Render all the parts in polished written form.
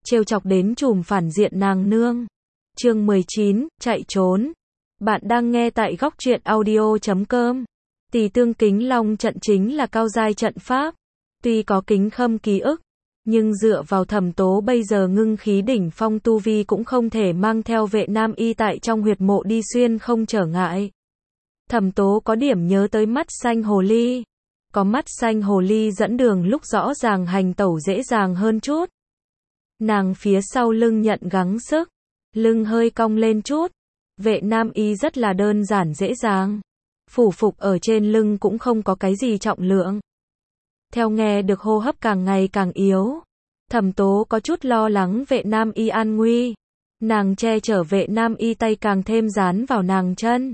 trêu chọc đến trùm phản diện nàng nương. Chương 19, chạy trốn. Bạn đang nghe tại góc truyện audio.com. Tỳ Tương Kính Long trận chính là cao giai trận pháp. Tuy có Kính Khâm ký ức, nhưng dựa vào Thẩm Tố bây giờ ngưng khí đỉnh phong tu vi cũng không thể mang theo Vệ Nam Y tại trong huyệt mộ đi xuyên không trở ngại. Thẩm Tố có điểm nhớ tới mắt xanh hồ ly. Có mắt xanh hồ ly dẫn đường lúc rõ ràng hành tẩu dễ dàng hơn chút. Nàng phía sau lưng nhận gắng sức, lưng hơi cong lên chút. Vệ Nam Y rất là đơn giản dễ dàng. Phủ phục ở trên lưng cũng không có cái gì trọng lượng. Theo nghe được hô hấp càng ngày càng yếu, Thẩm Tố có chút lo lắng Vệ Nam Y an nguy. Nàng che chở Vệ Nam Y tay càng thêm dán vào nàng chân,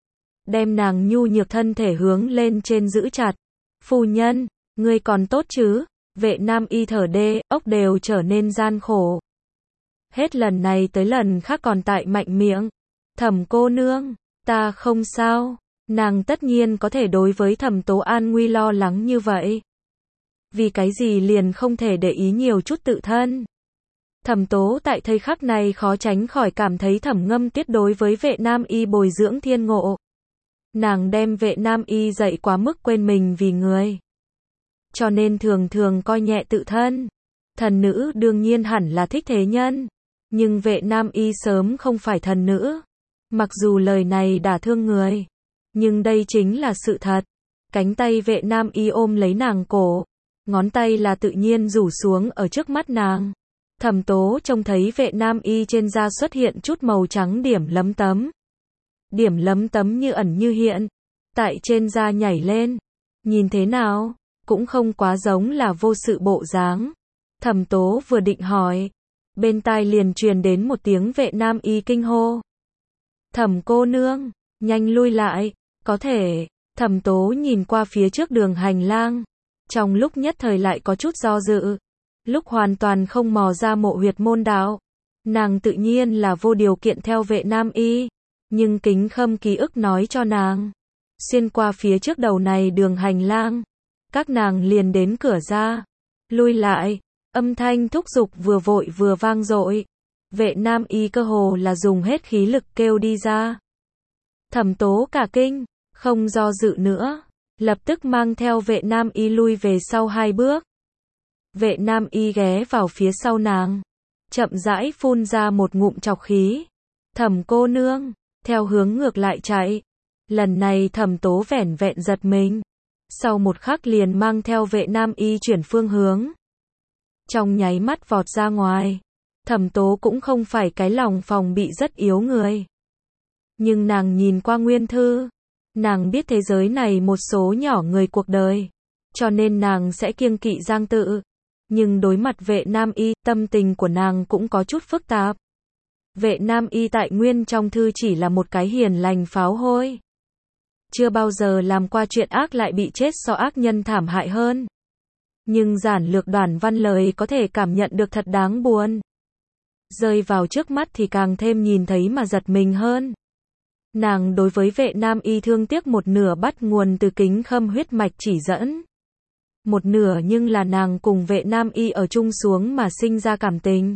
đem nàng nhu nhược thân thể hướng lên trên giữ chặt. Phu nhân, ngươi còn tốt chứ? Vệ Nam Y thở đê, ốc đều trở nên gian khổ. Hết lần này tới lần khác còn tại mạnh miệng. Thẩm cô nương, ta không sao. Nàng tất nhiên có thể đối với Thẩm Tố an nguy lo lắng như vậy. Vì cái gì liền không thể để ý nhiều chút tự thân. Thẩm Tố tại thời khắc này khó tránh khỏi cảm thấy Thẩm Ngâm Tuyết đối với Vệ Nam Y bồi dưỡng thiên ngộ. Nàng đem Vệ Nam Y dạy quá mức quên mình vì người, cho nên thường thường coi nhẹ tự thân. Thần nữ đương nhiên hẳn là thích thế nhân, nhưng Vệ Nam Y sớm không phải thần nữ. Mặc dù lời này đả thương người, nhưng đây chính là sự thật. Cánh tay Vệ Nam Y ôm lấy nàng cổ, ngón tay là tự nhiên rủ xuống ở trước mắt nàng. Thẩm Tố trông thấy Vệ Nam Y trên da xuất hiện chút màu trắng điểm lấm tấm. Điểm lấm tấm như ẩn như hiện, tại trên da nhảy lên. Nhìn thế nào, cũng không quá giống là vô sự bộ dáng. Thẩm Tố vừa định hỏi, bên tai liền truyền đến một tiếng Vệ Nam Y kinh hô. Thẩm cô nương, nhanh lui lại, có thể. Thẩm Tố nhìn qua phía trước đường hành lang, trong lúc nhất thời lại có chút do dự. Lúc hoàn toàn không mò ra mộ huyệt môn đạo, nàng tự nhiên là vô điều kiện theo Vệ Nam Y. Nhưng Kính Khâm ký ức nói cho nàng, xuyên qua phía trước đầu này đường hành lang, các nàng liền đến cửa ra. Lui lại, âm thanh thúc giục vừa vội vừa vang dội. Vệ Nam Y cơ hồ là dùng hết khí lực kêu đi ra. Thẩm Tố cả kinh, không do dự nữa, lập tức mang theo Vệ Nam Y lui về sau 2 bước. Vệ Nam Y ghé vào phía sau nàng, chậm rãi phun ra một ngụm trọc khí. Thẩm cô nương, theo hướng ngược lại chạy. Lần này Thẩm Tố vẻn vẹn giật mình, sau một khắc liền mang theo Vệ Nam Y chuyển phương hướng, trong nháy mắt vọt ra ngoài. Thẩm Tố cũng không phải cái lòng phòng bị rất yếu người, nhưng nàng nhìn qua nguyên thư, nàng biết thế giới này một số nhỏ người cuộc đời, cho nên nàng sẽ kiêng kỵ Giang Tự. Nhưng đối mặt Vệ Nam Y, tâm tình của nàng cũng có chút phức tạp. Vệ Nam Y tại nguyên trong thư chỉ là một cái hiền lành pháo hôi, chưa bao giờ làm qua chuyện ác lại bị chết so ác nhân thảm hại hơn. Nhưng giản lược đoạn văn lời có thể cảm nhận được thật đáng buồn. Rơi vào trước mắt thì càng thêm nhìn thấy mà giật mình hơn. Nàng đối với Vệ Nam Y thương tiếc một nửa bắt nguồn từ Kính Khâm huyết mạch chỉ dẫn, một nửa nhưng là nàng cùng Vệ Nam Y ở chung xuống mà sinh ra cảm tình.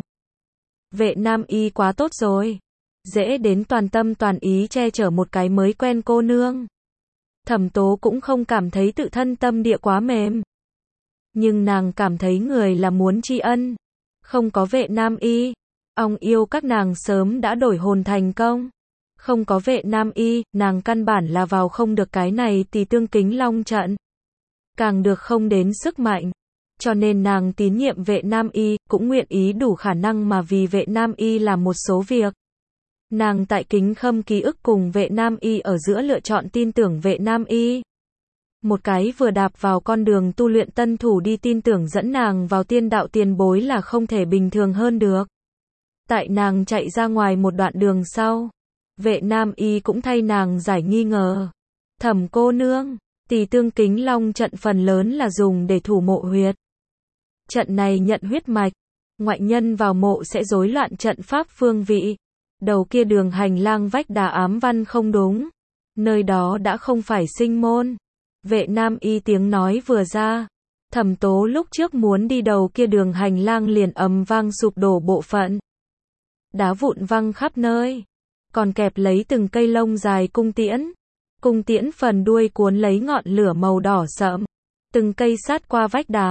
Vệ Nam Y quá tốt rồi, dễ đến toàn tâm toàn ý che chở một cái mới quen cô nương. Thẩm Tố cũng không cảm thấy tự thân tâm địa quá mềm, nhưng nàng cảm thấy người là muốn tri ân. Không có Vệ Nam Y, ong yêu các nàng sớm đã đổi hồn thành công. Không có Vệ Nam Y, nàng căn bản là vào không được cái này Tỳ Tương Kính Long trận, càng được không đến sức mạnh. Cho nên nàng tín nhiệm Vệ Nam Y, cũng nguyện ý đủ khả năng mà vì Vệ Nam Y làm một số việc. Nàng tại Kính Khâm ký ức cùng Vệ Nam Y ở giữa lựa chọn tin tưởng Vệ Nam Y. Một cái vừa đạp vào con đường tu luyện tân thủ đi tin tưởng dẫn nàng vào tiên đạo tiền bối là không thể bình thường hơn được. Tại nàng chạy ra ngoài một đoạn đường sau, Vệ Nam Y cũng thay nàng giải nghi ngờ. Thẩm cô nương, Tỳ Tương Kính Long trận phần lớn là dùng để thủ mộ huyệt. Trận này nhận huyết mạch, ngoại nhân vào mộ sẽ rối loạn trận pháp phương vị. Đầu kia đường hành lang vách đá ám văn không đúng, nơi đó đã không phải sinh môn. Vệ Nam Y tiếng nói vừa ra, Thẩm Tố lúc trước muốn đi đầu kia đường hành lang liền ầm vang sụp đổ bộ phận. Đá vụn văng khắp nơi, còn kẹp lấy từng cây lông dài cung tiễn. Cung tiễn phần đuôi cuốn lấy ngọn lửa màu đỏ sậm, từng cây sát qua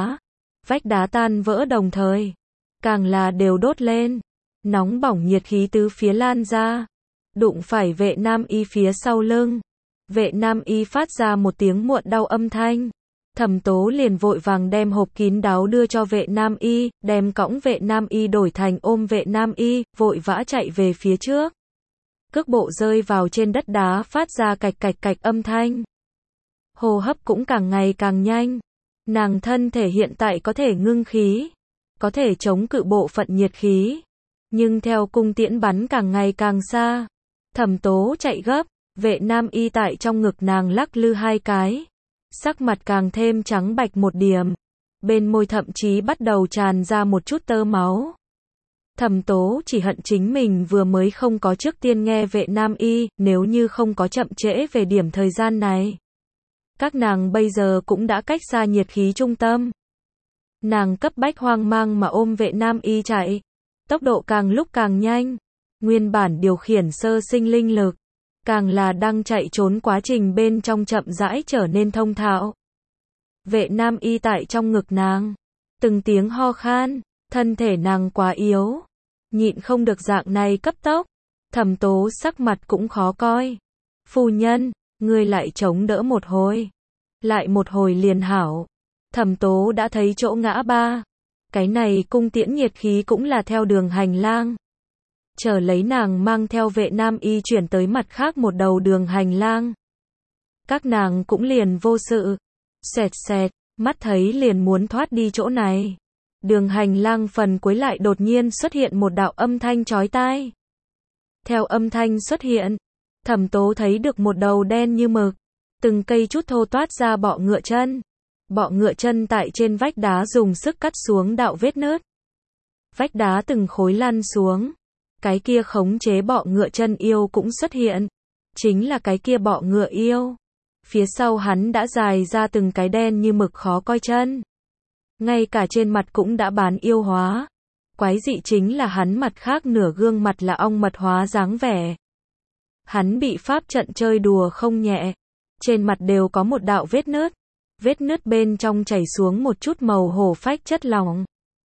vách đá tan vỡ đồng thời, càng là đều đốt lên, nóng bỏng nhiệt khí tứ phía lan ra, đụng phải vệ nam y phía sau lưng. Vệ nam y phát ra một tiếng muộn đau âm thanh. Thẩm Tố liền vội vàng đem hộp kín đáo đưa cho vệ nam y, đem cõng vệ nam y đổi thành ôm vệ nam y, vội vã chạy về phía trước. Cước bộ rơi vào trên đất đá phát ra cạch cạch cạch âm thanh. Hô hấp cũng càng ngày càng nhanh. Nàng thân thể hiện tại có thể ngưng khí, có thể chống cự bộ phận nhiệt khí. Nhưng theo cung tiễn bắn càng ngày càng xa, Thẩm Tố chạy gấp, vệ nam y tại trong ngực nàng lắc lư hai cái. Sắc mặt càng thêm trắng bạch một điểm. Bên môi thậm chí bắt đầu tràn ra một chút tơ máu. Thẩm Tố chỉ hận chính mình vừa mới không có trước tiên nghe vệ nam y, nếu như không có chậm trễ về điểm thời gian này. Các nàng bây giờ cũng đã cách xa nhiệt khí trung tâm. Nàng cấp bách hoang mang mà ôm vệ nam y chạy. Tốc độ càng lúc càng nhanh. Nguyên bản điều khiển sơ sinh linh lực, càng là đang chạy trốn quá trình bên trong chậm rãi trở nên thông thạo. Vệ nam y tại trong ngực nàng, từng tiếng ho khan, thân thể nàng quá yếu, nhịn không được dạng này cấp tốc. Thẩm Tố sắc mặt cũng khó coi. Phu nhân, ngươi lại chống đỡ một hồi, lại một hồi liền hảo. Thẩm Tố đã thấy chỗ ngã ba. Cái này cung tiễn nhiệt khí cũng là theo đường hành lang. Chờ lấy nàng mang theo vệ nam y chuyển tới mặt khác một đầu đường hành lang. Các nàng cũng liền vô sự. Xẹt xẹt, mắt thấy liền muốn thoát đi chỗ này. Đường hành lang phần cuối lại đột nhiên xuất hiện một đạo âm thanh chói tai. Theo âm thanh xuất hiện, Thẩm Tố thấy được một đầu đen như mực, từng cây chút thô toát ra bọ ngựa chân. Bọ ngựa chân tại trên vách đá dùng sức cắt xuống đạo vết nứt. Vách đá từng khối lăn xuống. Cái kia khống chế bọ ngựa chân yêu cũng xuất hiện. Chính là cái kia bọ ngựa yêu. Phía sau hắn đã dài ra từng cái đen như mực khó coi chân. Ngay cả trên mặt cũng đã bán yêu hóa. Quái dị chính là hắn mặt khác nửa gương mặt là ong mật hóa dáng vẻ. Hắn bị pháp trận chơi đùa không nhẹ. Trên mặt đều có một đạo vết nứt. Vết nứt bên trong chảy xuống một chút màu hổ phách chất lỏng.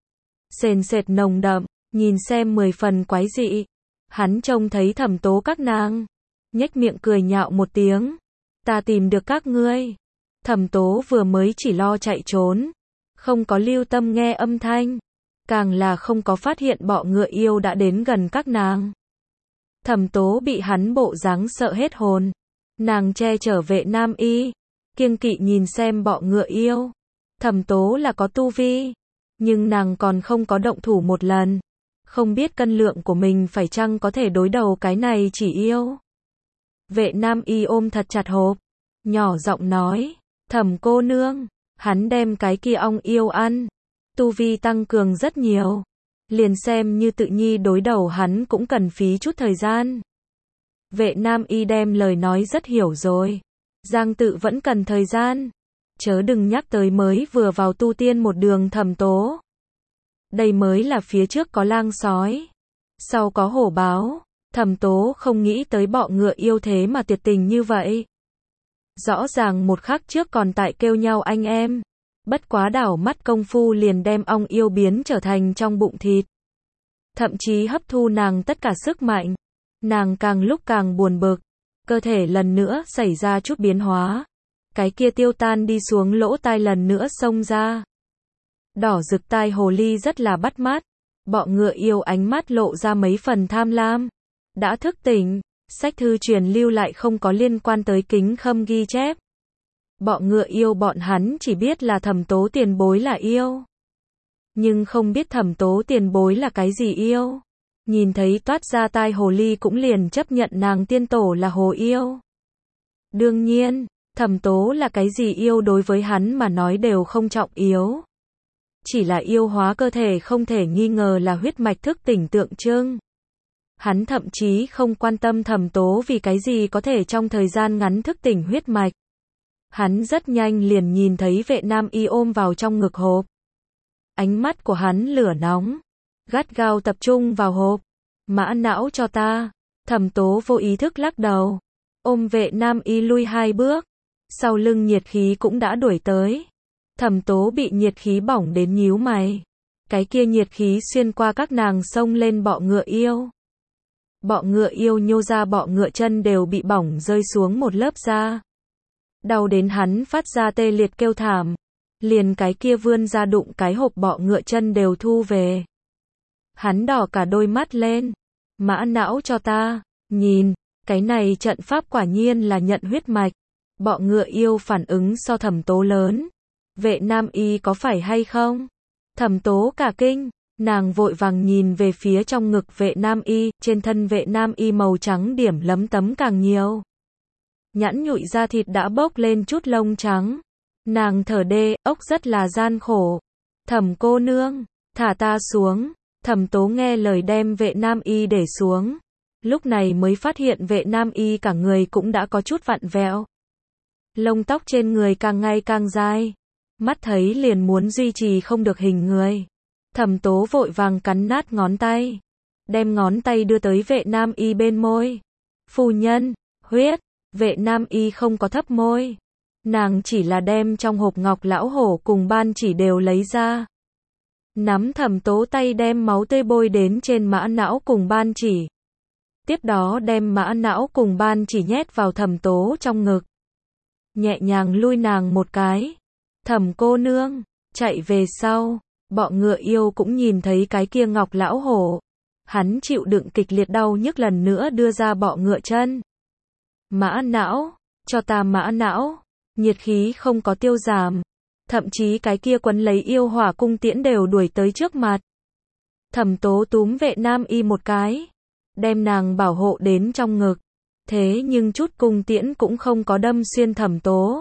Sền sệt nồng đậm, nhìn xem 10 phần quái dị. Hắn trông thấy Thẩm Tố các nàng, nhếch miệng cười nhạo một tiếng. Ta tìm được các ngươi. Thẩm Tố vừa mới chỉ lo chạy trốn, không có lưu tâm nghe âm thanh, càng là không có phát hiện bọ ngựa yêu đã đến gần các nàng. Thẩm Tố bị hắn bộ dáng sợ hết hồn. Nàng che chở vệ nam y, kiêng kỵ nhìn xem bọ ngựa yêu. Thẩm Tố là có tu vi, nhưng nàng còn không có động thủ một lần. Không biết cân lượng của mình phải chăng có thể đối đầu cái này chỉ yêu. Vệ nam y ôm thật chặt hộp, nhỏ giọng nói, Thẩm cô nương, hắn đem cái kia ong yêu ăn. Tu vi tăng cường rất nhiều. Liền xem như tự nhi đối đầu hắn cũng cần phí chút thời gian. Vệ nam y đem lời nói rất hiểu rồi. Giang tự vẫn cần thời gian. Chớ đừng nhắc tới mới vừa vào tu tiên một đường Thẩm Tố. Đây mới là phía trước có lang sói, sau có hổ báo. Thẩm Tố không nghĩ tới bọ ngựa yêu thế mà tuyệt tình như vậy. Rõ ràng một khắc trước còn tại kêu nhau anh em. Bất quá đảo mắt công phu liền đem ong yêu biến trở thành trong bụng thịt. Thậm chí hấp thu nàng tất cả sức mạnh. Nàng càng lúc càng buồn bực. Cơ thể lần nữa xảy ra chút biến hóa. Cái kia tiêu tan đi xuống lỗ tai lần nữa xông ra. Đỏ rực tai hồ ly rất là bắt mắt. Bọ ngựa yêu ánh mắt lộ ra mấy phần tham lam. Đã thức tỉnh, sách thư truyền lưu lại không có liên quan tới kính khâm ghi chép. Bọ ngựa yêu bọn hắn chỉ biết là Thẩm Tố tiền bối là yêu. Nhưng không biết Thẩm Tố tiền bối là cái gì yêu. Nhìn thấy toát ra tai hồ ly cũng liền chấp nhận nàng tiên tổ là hồ yêu. Đương nhiên, Thẩm Tố là cái gì yêu đối với hắn mà nói đều không trọng yếu. Chỉ là yêu hóa cơ thể không thể nghi ngờ là huyết mạch thức tỉnh tượng trưng. Hắn thậm chí không quan tâm Thẩm Tố vì cái gì có thể trong thời gian ngắn thức tỉnh huyết mạch. Hắn rất nhanh liền nhìn thấy vệ nam y ôm vào trong ngực hộp. Ánh mắt của hắn lửa nóng, gắt gao tập trung vào hộp. Mã não cho ta. Thẩm Tố vô ý thức lắc đầu, ôm vệ nam y lui 2 bước. Sau lưng nhiệt khí cũng đã đuổi tới. Thẩm Tố bị nhiệt khí bỏng đến nhíu mày. Cái kia nhiệt khí xuyên qua các nàng xông lên bọ ngựa yêu. Bọ ngựa yêu nhô ra, bọ ngựa chân đều bị bỏng rơi xuống một lớp da. Đau đến hắn phát ra tê liệt kêu thảm. Liền cái kia vươn ra đụng cái hộp bọ ngựa chân đều thu về. Hắn đỏ cả đôi mắt lên. Mã não cho ta. Nhìn, cái này trận pháp quả nhiên là nhận huyết mạch. Bọ ngựa yêu phản ứng so Thẩm Tố lớn. Vệ nam y có phải hay không? Thẩm Tố cả kinh, nàng vội vàng nhìn về phía trong ngực vệ nam y, trên thân vệ nam y màu trắng điểm lấm tấm càng nhiều. Nhẵn nhụi da thịt đã bốc lên chút lông trắng. Nàng thở đê, ốc rất là gian khổ. Thẩm cô nương, thả ta xuống. Thẩm Tố nghe lời đem vệ nam y để xuống. Lúc này mới phát hiện vệ nam y cả người cũng đã có chút vặn vẹo. Lông tóc trên người càng ngày càng dài. Mắt thấy liền muốn duy trì không được hình người. Thẩm Tố vội vàng cắn nát ngón tay. Đem ngón tay đưa tới vệ nam y bên môi. Phu nhân, huyết. Vệ nam y không có thấp môi. Nàng chỉ là đem trong hộp ngọc lão hổ cùng ban chỉ đều lấy ra. Nắm Thẩm Tố tay đem máu tươi bôi đến trên mã não cùng ban chỉ. Tiếp đó đem mã não cùng ban chỉ nhét vào Thẩm Tố trong ngực. Nhẹ nhàng lui nàng một cái. Thẩm cô nương, chạy về sau. Bọ ngựa yêu cũng nhìn thấy cái kia ngọc lão hổ. Hắn chịu đựng kịch liệt đau nhức lần nữa đưa ra bọ ngựa chân. Mã não, cho ta mã não. Nhiệt khí không có tiêu giảm. Thậm chí cái kia quấn lấy yêu hỏa cung tiễn đều đuổi tới trước mặt. Thẩm Tố túm vệ nam y một cái. Đem nàng bảo hộ đến trong ngực. Thế nhưng chút cung tiễn cũng không có đâm xuyên Thẩm Tố.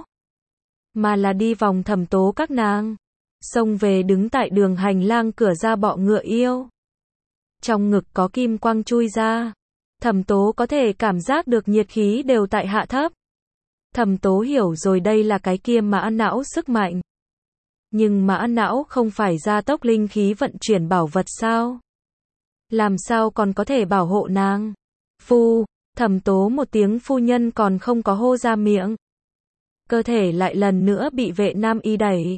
Mà là đi vòng Thẩm Tố các nàng. Xông về đứng tại đường hành lang cửa ra bọ ngựa yêu. Trong ngực có kim quang chui ra. Thẩm Tố có thể cảm giác được nhiệt khí đều tại hạ thấp. Thẩm Tố hiểu rồi đây là cái kia mã não sức mạnh. Nhưng mã não không phải gia tốc linh khí vận chuyển bảo vật sao? Làm sao còn có thể bảo hộ nàng? Thẩm Tố một tiếng phu nhân còn không có hô ra miệng. Cơ thể lại lần nữa bị vệ nam y đẩy.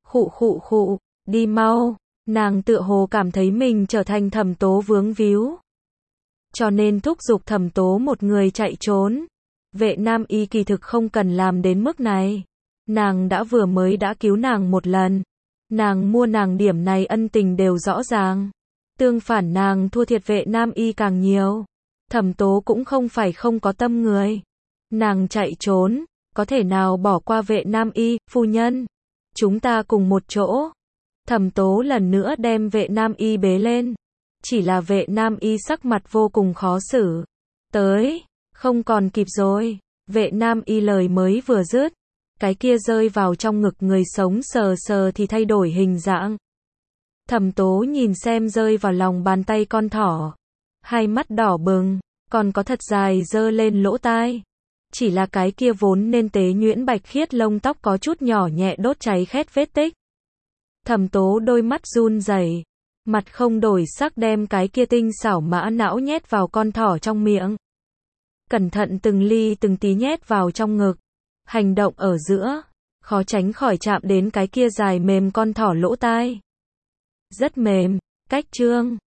Khụ, đi mau. Nàng tựa hồ cảm thấy mình trở thành Thẩm Tố vướng víu. Cho nên thúc giục Thẩm Tố một người chạy trốn. Vệ nam y kỳ thực không cần làm đến mức này. Nàng đã vừa mới đã cứu nàng một lần. Nàng mua nàng điểm này ân tình đều rõ ràng. Tương phản nàng thua thiệt vệ nam y càng nhiều. Thẩm Tố cũng không phải không có tâm người. Nàng chạy trốn, có thể nào bỏ qua vệ nam y, phu nhân. Chúng ta cùng một chỗ. Thẩm Tố lần nữa đem vệ nam y bế lên. Chỉ là vệ nam y sắc mặt vô cùng khó xử. Tới, không còn kịp rồi. Vệ nam y lời mới vừa dứt. Cái kia rơi vào trong ngực người sống sờ sờ thì thay đổi hình dạng. Thẩm Tố nhìn xem rơi vào lòng bàn tay con thỏ. Hai mắt đỏ bừng, còn có thật dài dơ lên lỗ tai. Chỉ là cái kia vốn nên tế nhuyễn bạch khiết lông tóc có chút nhỏ nhẹ đốt cháy khét vết tích. Thẩm Tố đôi mắt run rẩy, mặt không đổi sắc đem cái kia tinh xảo mã não nhét vào con thỏ trong miệng. Cẩn thận từng ly từng tí nhét vào trong ngực. Hành động ở giữa, khó tránh khỏi chạm đến cái kia dài mềm con thỏ lỗ tai. Rất mềm, cách chương.